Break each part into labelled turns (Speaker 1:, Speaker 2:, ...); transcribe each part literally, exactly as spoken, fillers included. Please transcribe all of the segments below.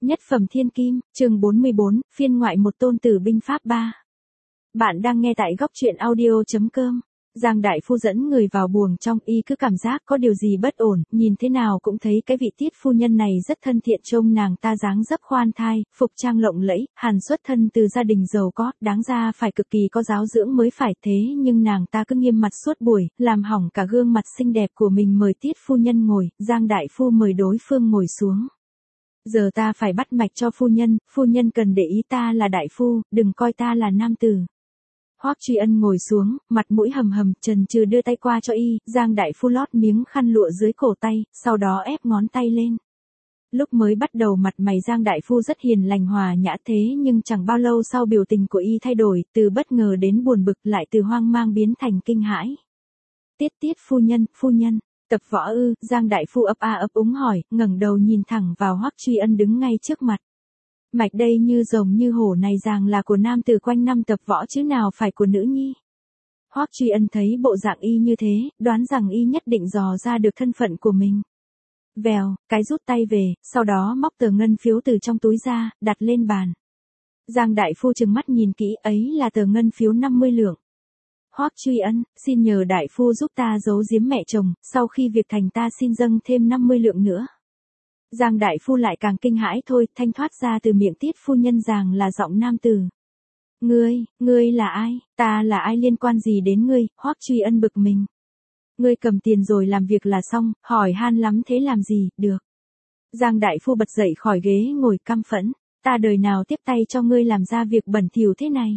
Speaker 1: Nhất phẩm thiên kim, chương bốn mươi bốn, phiên ngoại một tôn tử binh pháp ba. Bạn đang nghe tại góc truyện audio.com. Giang đại phu dẫn người vào buồng trong, y cứ cảm giác có điều gì bất ổn, nhìn thế nào cũng thấy cái vị tiết phu nhân này rất thân thiện, trông nàng ta dáng dấp khoan thai, phục trang lộng lẫy, hẳn xuất thân từ gia đình giàu có, đáng ra phải cực kỳ có giáo dưỡng mới phải, thế nhưng nàng ta cứ nghiêm mặt suốt buổi, làm hỏng cả gương mặt xinh đẹp của mình. Mời tiết phu nhân ngồi, Giang đại phu mời đối phương ngồi xuống. Giờ ta phải bắt mạch cho phu nhân, phu nhân cần để ý ta là đại phu, đừng coi ta là nam tử. Hoắc Truy Ân ngồi xuống, mặt mũi hầm hầm, chần chừ đưa tay qua cho y, Giang đại phu lót miếng khăn lụa dưới cổ tay, sau đó ép ngón tay lên. Lúc mới bắt đầu mặt mày Giang đại phu rất hiền lành hòa nhã, thế nhưng chẳng bao lâu sau biểu tình của y thay đổi, từ bất ngờ đến buồn bực, lại từ hoang mang biến thành kinh hãi. Tiết tiết phu nhân, phu nhân. Tập võ ư? Giang đại phu ấp a ấp úng hỏi, ngẩng đầu nhìn thẳng vào Hoắc Truy Ân đứng ngay trước mặt. Mạch đây như rồng như hổ này ràng là của nam tử quanh năm tập võ chứ nào phải của nữ nhi. Hoắc Truy Ân thấy bộ dạng y như thế, đoán rằng y nhất định dò ra được thân phận của mình. Vèo, cái rút tay về, sau đó móc tờ ngân phiếu từ trong túi ra, đặt lên bàn. Giang đại phu trừng mắt nhìn kỹ, ấy là tờ ngân phiếu năm mươi lượng. Hoắc Truy Ân, xin nhờ đại phu giúp ta giấu giếm mẹ chồng, sau khi việc thành ta xin dâng thêm năm mươi lượng nữa. Giang đại phu lại càng kinh hãi thôi, thanh thoát ra từ miệng tiết phu nhân rằng là giọng nam tử. Ngươi, ngươi là ai? Ta là ai liên quan gì đến ngươi? Hoắc Truy Ân bực mình. Ngươi cầm tiền rồi làm việc là xong, hỏi han lắm thế làm gì, được. Giang đại phu bật dậy khỏi ghế ngồi căm phẫn, ta đời nào tiếp tay cho ngươi làm ra việc bẩn thỉu thế này.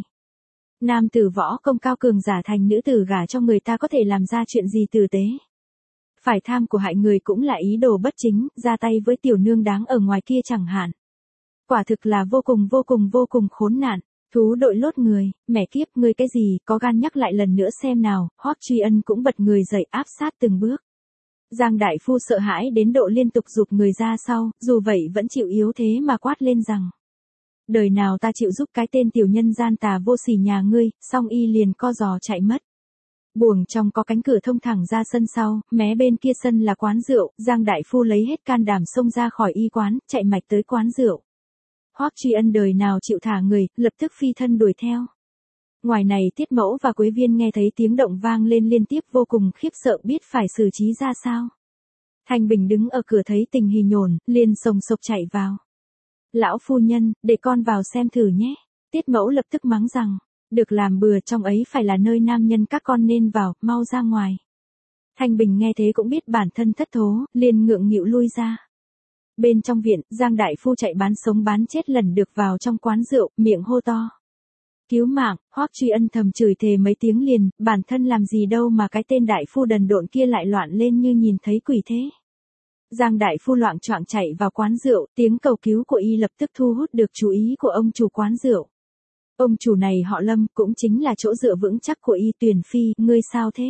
Speaker 1: Nam tử võ công cao cường giả thành nữ tử gả cho người ta có thể làm ra chuyện gì tử tế. Phải tham của hại người cũng là ý đồ bất chính, ra tay với tiểu nương đáng ở ngoài kia chẳng hạn. Quả thực là vô cùng vô cùng vô cùng khốn nạn. Thú đội lốt người, mẹ kiếp, ngươi cái gì, có gan nhắc lại lần nữa xem nào. Hoắc Truy Ân cũng bật người dậy áp sát từng bước. Giang đại phu sợ hãi đến độ liên tục giục người ra sau, dù vậy vẫn chịu yếu thế mà quát lên rằng. Đời nào ta chịu giúp cái tên tiểu nhân gian tà vô sỉ nhà ngươi, xong y liền co giò chạy mất. Buồng trong có cánh cửa thông thẳng ra sân sau, mé bên kia sân là quán rượu, Giang đại phu lấy hết can đảm xông ra khỏi y quán, chạy mạch tới quán rượu. Hoắc Truy Ân đời nào chịu thả người, lập tức phi thân đuổi theo. Ngoài này Tiết Mẫu và Quế Viên nghe thấy tiếng động vang lên liên tiếp vô cùng khiếp sợ, biết phải xử trí ra sao. Thanh Bình đứng ở cửa thấy tình hình nhổn, liền sồng sộc chạy vào. Lão phu nhân, để con vào xem thử nhé. Tiết Mẫu lập tức mắng rằng, được làm bừa, trong ấy phải là nơi nam nhân, các con nên vào, mau ra ngoài. Thanh Bình nghe thế cũng biết bản thân thất thố, liền ngượng nghịu lui ra. Bên trong viện, Giang đại phu chạy bán sống bán chết lần được vào trong quán rượu, miệng hô to. Cứu mạng. Hoắc Truy Ân thầm chửi thề mấy tiếng liền, bản thân làm gì đâu mà cái tên đại phu đần độn kia lại loạn lên như nhìn thấy quỷ thế. Giang đại phu loạng choạng chạy vào quán rượu, tiếng cầu cứu của y lập tức thu hút được chú ý của ông chủ quán rượu. Ông chủ này họ Lâm, cũng chính là chỗ dựa vững chắc của y. Tuyền phi, ngươi sao thế?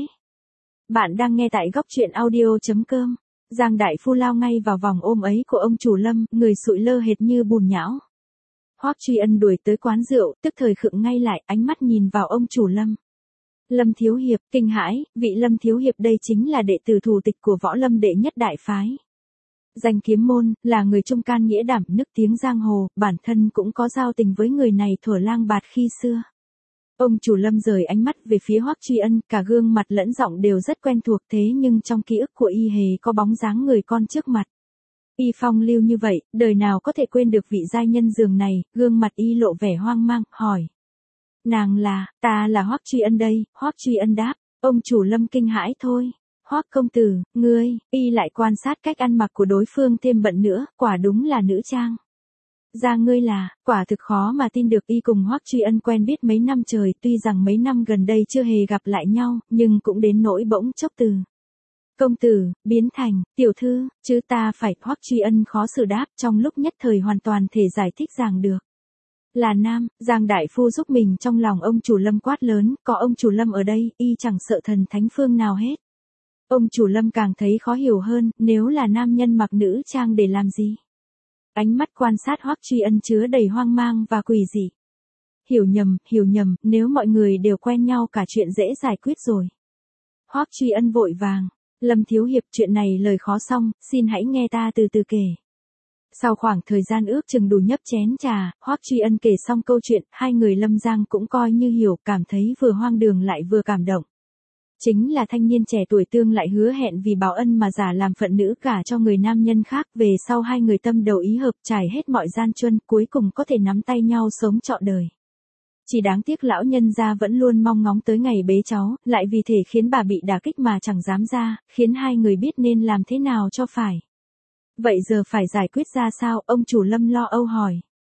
Speaker 1: Bạn đang nghe tại góc truyện audio.com. Giang đại phu lao ngay vào vòng ôm ấy của ông chủ Lâm, người sụi lơ hệt như bùn nhão. Hoắc Truy Ân đuổi tới quán rượu, tức thời khựng ngay lại, ánh mắt nhìn vào ông chủ Lâm. Lâm thiếu hiệp, kinh hãi, vị Lâm thiếu hiệp đây chính là đệ tử thủ tịch của Võ Lâm đệ nhất đại phái. Danh kiếm môn, là người trung can nghĩa đảm, nức tiếng giang hồ, bản thân cũng có giao tình với người này thuở lang bạt khi xưa. Ông chủ Lâm rời ánh mắt về phía Hoắc Truy Ân, cả gương mặt lẫn giọng đều rất quen thuộc, thế nhưng trong ký ức của y hề có bóng dáng người con trước mặt. Y phong lưu như vậy, đời nào có thể quên được vị giai nhân giường này, gương mặt y lộ vẻ hoang mang, hỏi. Nàng là, ta là Hoắc Truy Ân đây. Hoắc Truy Ân đáp. Ông chủ Lâm kinh hãi thôi. Hoắc công tử, ngươi, y lại quan sát cách ăn mặc của đối phương thêm bận nữa, quả đúng là nữ trang. Ra ngươi là, quả thực khó mà tin được y cùng Hoắc Truy Ân quen biết mấy năm trời, tuy rằng mấy năm gần đây chưa hề gặp lại nhau, nhưng cũng đến nỗi bỗng chốc từ công tử, biến thành, tiểu thư, chứ ta phải. Hoắc Truy Ân khó xử đáp, trong lúc nhất thời hoàn toàn thể giải thích rằng được. Là nam. Giang đại phu giúp mình trong lòng ông chủ Lâm quát lớn, có ông chủ Lâm ở đây, y chẳng sợ thần thánh phương nào hết. Ông chủ Lâm càng thấy khó hiểu hơn, nếu là nam nhân mặc nữ trang để làm gì? Ánh mắt quan sát Hoắc Truy Ân chứa đầy hoang mang và quỷ dị. Hiểu nhầm, hiểu nhầm, nếu mọi người đều quen nhau cả chuyện dễ giải quyết rồi. Hoắc Truy Ân vội vàng. Lâm thiếu hiệp, chuyện này lời khó xong, xin hãy nghe ta từ từ kể. Sau khoảng thời gian ước chừng đủ nhấp chén trà, Hoắc Truy Ân kể xong câu chuyện, hai người Lâm Giang cũng coi như hiểu, cảm thấy vừa hoang đường lại vừa cảm động. Chính là thanh niên trẻ tuổi tương lại hứa hẹn vì báo ân mà giả làm phận nữ gả cho người nam nhân khác, về sau hai người tâm đầu ý hợp trải hết mọi gian truân, cuối cùng có thể nắm tay nhau sống trọn đời. Chỉ đáng tiếc lão nhân gia vẫn luôn mong ngóng tới ngày bế cháu, lại vì thể khiến bà bị đả kích mà chẳng dám ra, khiến hai người biết nên làm thế nào cho phải. Vậy giờ phải giải quyết ra sao, ông chủ Lâm lo âu hỏi.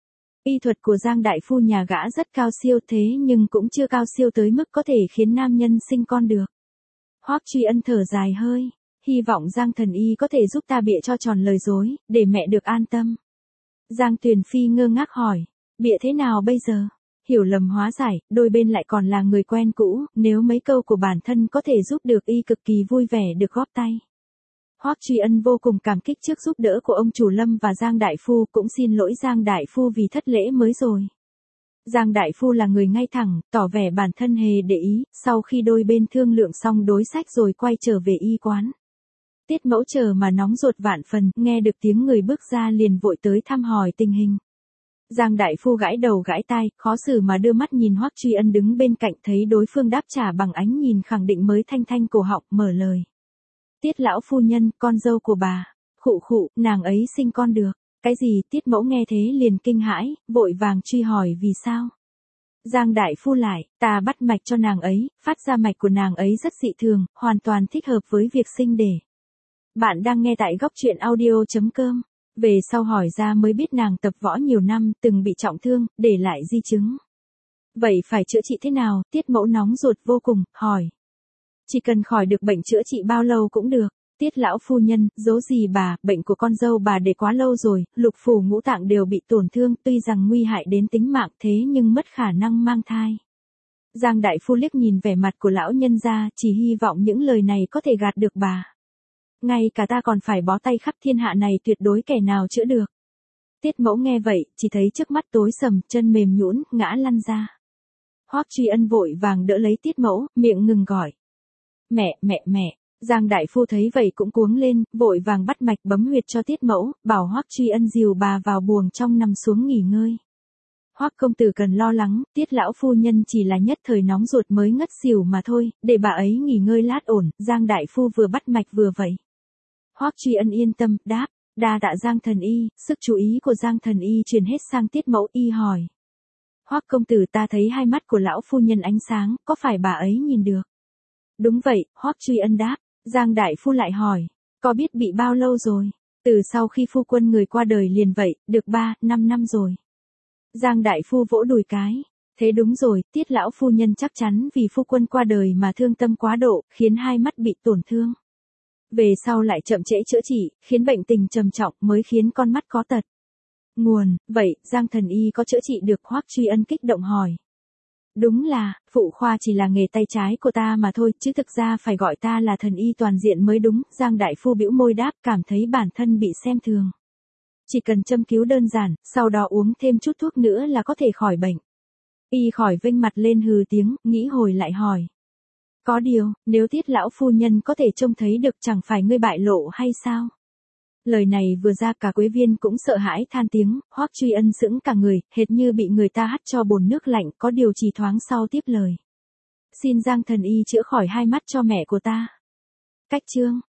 Speaker 1: Y thuật của Giang đại phu nhà gã rất cao siêu thế nhưng cũng chưa cao siêu tới mức có thể khiến nam nhân sinh con được. Hoắc Truy Ân thở dài hơi, hy vọng Giang thần y có thể giúp ta bịa cho tròn lời dối, để mẹ được an tâm. Giang Tuyền Phi ngơ ngác hỏi, bịa thế nào bây giờ? Hiểu lầm hóa giải, đôi bên lại còn là người quen cũ, nếu mấy câu của bản thân có thể giúp được y cực kỳ vui vẻ được góp tay. Hoắc Truy Ân vô cùng cảm kích trước giúp đỡ của ông chủ Lâm và Giang đại phu, cũng xin lỗi Giang đại phu vì thất lễ mới rồi. Giang đại phu là người ngay thẳng, tỏ vẻ bản thân hề để ý, sau khi đôi bên thương lượng xong đối sách rồi quay trở về y quán. Tiết Mẫu chờ mà nóng ruột vạn phần, nghe được tiếng người bước ra liền vội tới thăm hỏi tình hình. Giang đại phu gãi đầu gãi tai, khó xử mà đưa mắt nhìn Hoắc Truy Ân đứng bên cạnh, thấy đối phương đáp trả bằng ánh nhìn khẳng định mới thanh thanh cổ họng, mở lời. Tiết lão phu nhân, con dâu của bà. Khụ khụ, nàng ấy sinh con được. Cái gì? Tiết Mẫu nghe thế liền kinh hãi, vội vàng truy hỏi vì sao. Giang đại phu lại, ta bắt mạch cho nàng ấy, phát ra mạch của nàng ấy rất dị thường, hoàn toàn thích hợp với việc sinh đẻ. Bạn đang nghe tại góc truyện audio chấm com. Về sau hỏi ra mới biết nàng tập võ nhiều năm, từng bị trọng thương, để lại di chứng. Vậy phải chữa trị thế nào? Tiết Mẫu nóng ruột vô cùng, hỏi. Chỉ cần khỏi được bệnh chữa trị bao lâu cũng được. Tiết lão phu nhân, giấu gì bà, bệnh của con dâu bà để quá lâu rồi, lục phủ ngũ tạng đều bị tổn thương, tuy rằng nguy hại đến tính mạng thế nhưng mất khả năng mang thai. Giang đại phu liếc nhìn vẻ mặt của lão nhân gia, chỉ hy vọng những lời này có thể gạt được bà. Ngay cả ta còn phải bó tay khắp thiên hạ này tuyệt đối kẻ nào chữa được. Tiết Mẫu nghe vậy, chỉ thấy trước mắt tối sầm, chân mềm nhũn, ngã lăn ra. Hoắc Truy Ân vội vàng đỡ lấy Tiết Mẫu, miệng ngừng gọi. Mẹ, mẹ, mẹ. Giang đại phu thấy vậy cũng cuống lên, vội vàng bắt mạch bấm huyệt cho Tiết Mẫu, bảo Hoắc Truy Ân dìu bà vào buồng trong nằm xuống nghỉ ngơi. Hoắc công tử cần lo lắng, Tiết lão phu nhân chỉ là nhất thời nóng ruột mới ngất xỉu mà thôi, để bà ấy nghỉ ngơi lát ổn. Giang đại phu vừa bắt mạch vừa vậy. Hoắc Truy Ân yên tâm, đáp, đa tạ Giang thần y. Sức chú ý của Giang thần y truyền hết sang Tiết Mẫu, y hỏi. Hoắc công tử, ta thấy hai mắt của lão phu nhân ánh sáng, có phải bà ấy nhìn được? Đúng vậy, Hoắc Truy Ân đáp. Giang đại phu lại hỏi, có biết bị bao lâu rồi? Từ sau khi phu quân người qua đời liền vậy, được ba, năm năm rồi. Giang đại phu vỗ đùi cái. Thế đúng rồi, Tiết lão phu nhân chắc chắn vì phu quân qua đời mà thương tâm quá độ, khiến hai mắt bị tổn thương. Về sau lại chậm trễ chữa trị, khiến bệnh tình trầm trọng mới khiến con mắt có tật. Nguồn, vậy, Giang thần y có chữa trị được? Hoắc Truy Ân kích động hỏi. Đúng là, phụ khoa chỉ là nghề tay trái của ta mà thôi, chứ thực ra phải gọi ta là thần y toàn diện mới đúng. Giang đại phu bĩu môi đáp, cảm thấy bản thân bị xem thường. Chỉ cần châm cứu đơn giản, sau đó uống thêm chút thuốc nữa là có thể khỏi bệnh. Y khỏi vênh mặt lên hừ tiếng, nghĩ hồi lại hỏi. Có điều, nếu Tiết lão phu nhân có thể trông thấy được chẳng phải ngươi bại lộ hay sao? Lời này vừa ra cả Quế Viên cũng sợ hãi than tiếng, Hoắc Truy Ân sững cả người, hệt như bị người ta hắt cho bồn nước lạnh, có điều chỉ thoáng sau tiếp lời. Xin Giang thần y chữa khỏi hai mắt cho mẹ của ta. Cách chương.